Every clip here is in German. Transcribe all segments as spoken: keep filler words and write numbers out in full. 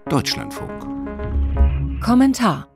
Deutschlandfunk. Kommentar.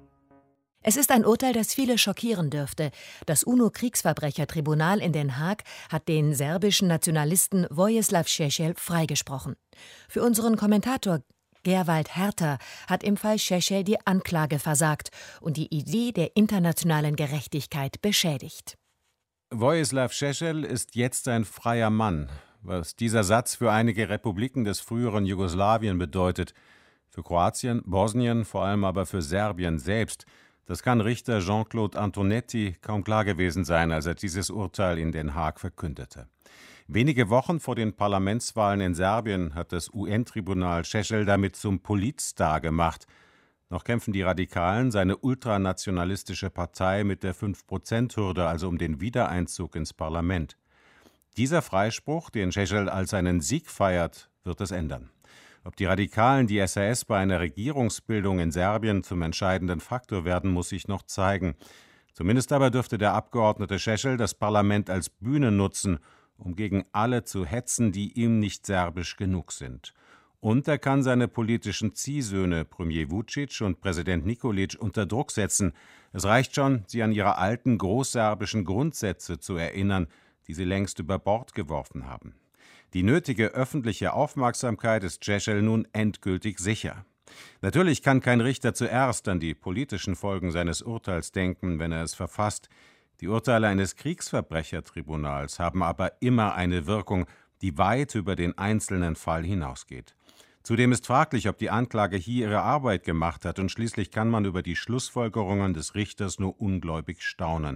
Es ist ein Urteil, das viele schockieren dürfte. Das UNO-Kriegsverbrechertribunal in Den Haag hat den serbischen Nationalisten Vojislav Šešelj freigesprochen. Für unseren Kommentator Gerwald Herter hat im Fall Šešelj die Anklage versagt und die Idee der internationalen Gerechtigkeit beschädigt. Vojislav Šešelj ist jetzt ein freier Mann. Was dieser Satz für einige Republiken des früheren Jugoslawien bedeutet, für Kroatien, Bosnien, vor allem aber für Serbien selbst, das kann Richter Jean-Claude Antonetti kaum klar gewesen sein, als er dieses Urteil in Den Haag verkündete. Wenige Wochen vor den Parlamentswahlen in Serbien hat das U N-Tribunal Šešelj damit zum Politstar gemacht. Noch kämpfen die Radikalen, seine ultranationalistische Partei, mit der fünf Prozent Hürde, also um den Wiedereinzug ins Parlament. Dieser Freispruch, den Šešelj als einen Sieg feiert, wird es ändern. Ob die Radikalen die S A S bei einer Regierungsbildung in Serbien zum entscheidenden Faktor werden, muss sich noch zeigen. Zumindest aber dürfte der Abgeordnete Šešelj das Parlament als Bühne nutzen, um gegen alle zu hetzen, die ihm nicht serbisch genug sind. Und er kann seine politischen Ziehsöhne, Premier Vučić und Präsident Nikolić, unter Druck setzen. Es reicht schon, sie an ihre alten großserbischen Grundsätze zu erinnern, die sie längst über Bord geworfen haben. Die nötige öffentliche Aufmerksamkeit ist Šešelj nun endgültig sicher. Natürlich kann kein Richter zuerst an die politischen Folgen seines Urteils denken, wenn er es verfasst. Die Urteile eines Kriegsverbrechertribunals haben aber immer eine Wirkung, die weit über den einzelnen Fall hinausgeht. Zudem ist fraglich, ob die Anklage hier ihre Arbeit gemacht hat, und schließlich kann man über die Schlussfolgerungen des Richters nur ungläubig staunen.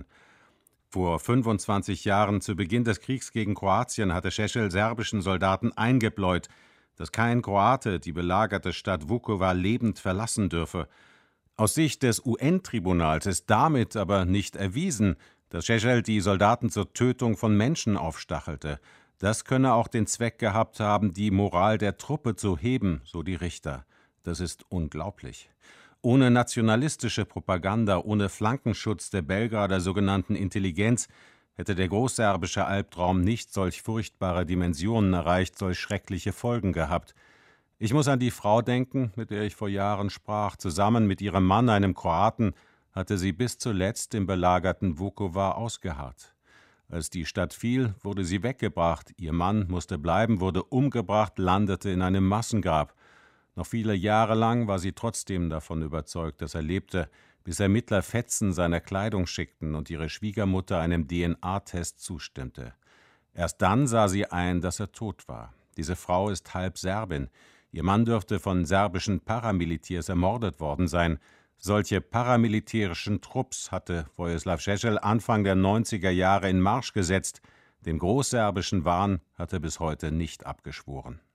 Vor fünfundzwanzig Jahren, zu Beginn des Kriegs gegen Kroatien, hatte Šešelj serbischen Soldaten eingebläut, dass kein Kroate die belagerte Stadt Vukovar lebend verlassen dürfe. Aus Sicht des U N-Tribunals ist damit aber nicht erwiesen, dass Šešelj die Soldaten zur Tötung von Menschen aufstachelte. Das könne auch den Zweck gehabt haben, die Moral der Truppe zu heben, so die Richter. Das ist unglaublich. Ohne nationalistische Propaganda, ohne Flankenschutz der Belgrader sogenannten Intelligenz hätte der großserbische Albtraum nicht solch furchtbare Dimensionen erreicht, solch schreckliche Folgen gehabt. Ich muss an die Frau denken, mit der ich vor Jahren sprach. Zusammen mit ihrem Mann, einem Kroaten, hatte sie bis zuletzt im belagerten Vukovar ausgeharrt. Als die Stadt fiel, wurde sie weggebracht. Ihr Mann musste bleiben, wurde umgebracht, landete in einem Massengrab. Noch viele Jahre lang war sie trotzdem davon überzeugt, dass er lebte, bis Ermittler Fetzen seiner Kleidung schickten und ihre Schwiegermutter einem D N A-Test zustimmte. Erst dann sah sie ein, dass er tot war. Diese Frau ist halb Serbin. Ihr Mann dürfte von serbischen Paramilitärs ermordet worden sein. Solche paramilitärischen Trupps hatte Vojislav Šešelj Anfang der neunziger Jahre in Marsch gesetzt. Den großserbischen Wahn hat er bis heute nicht abgeschworen.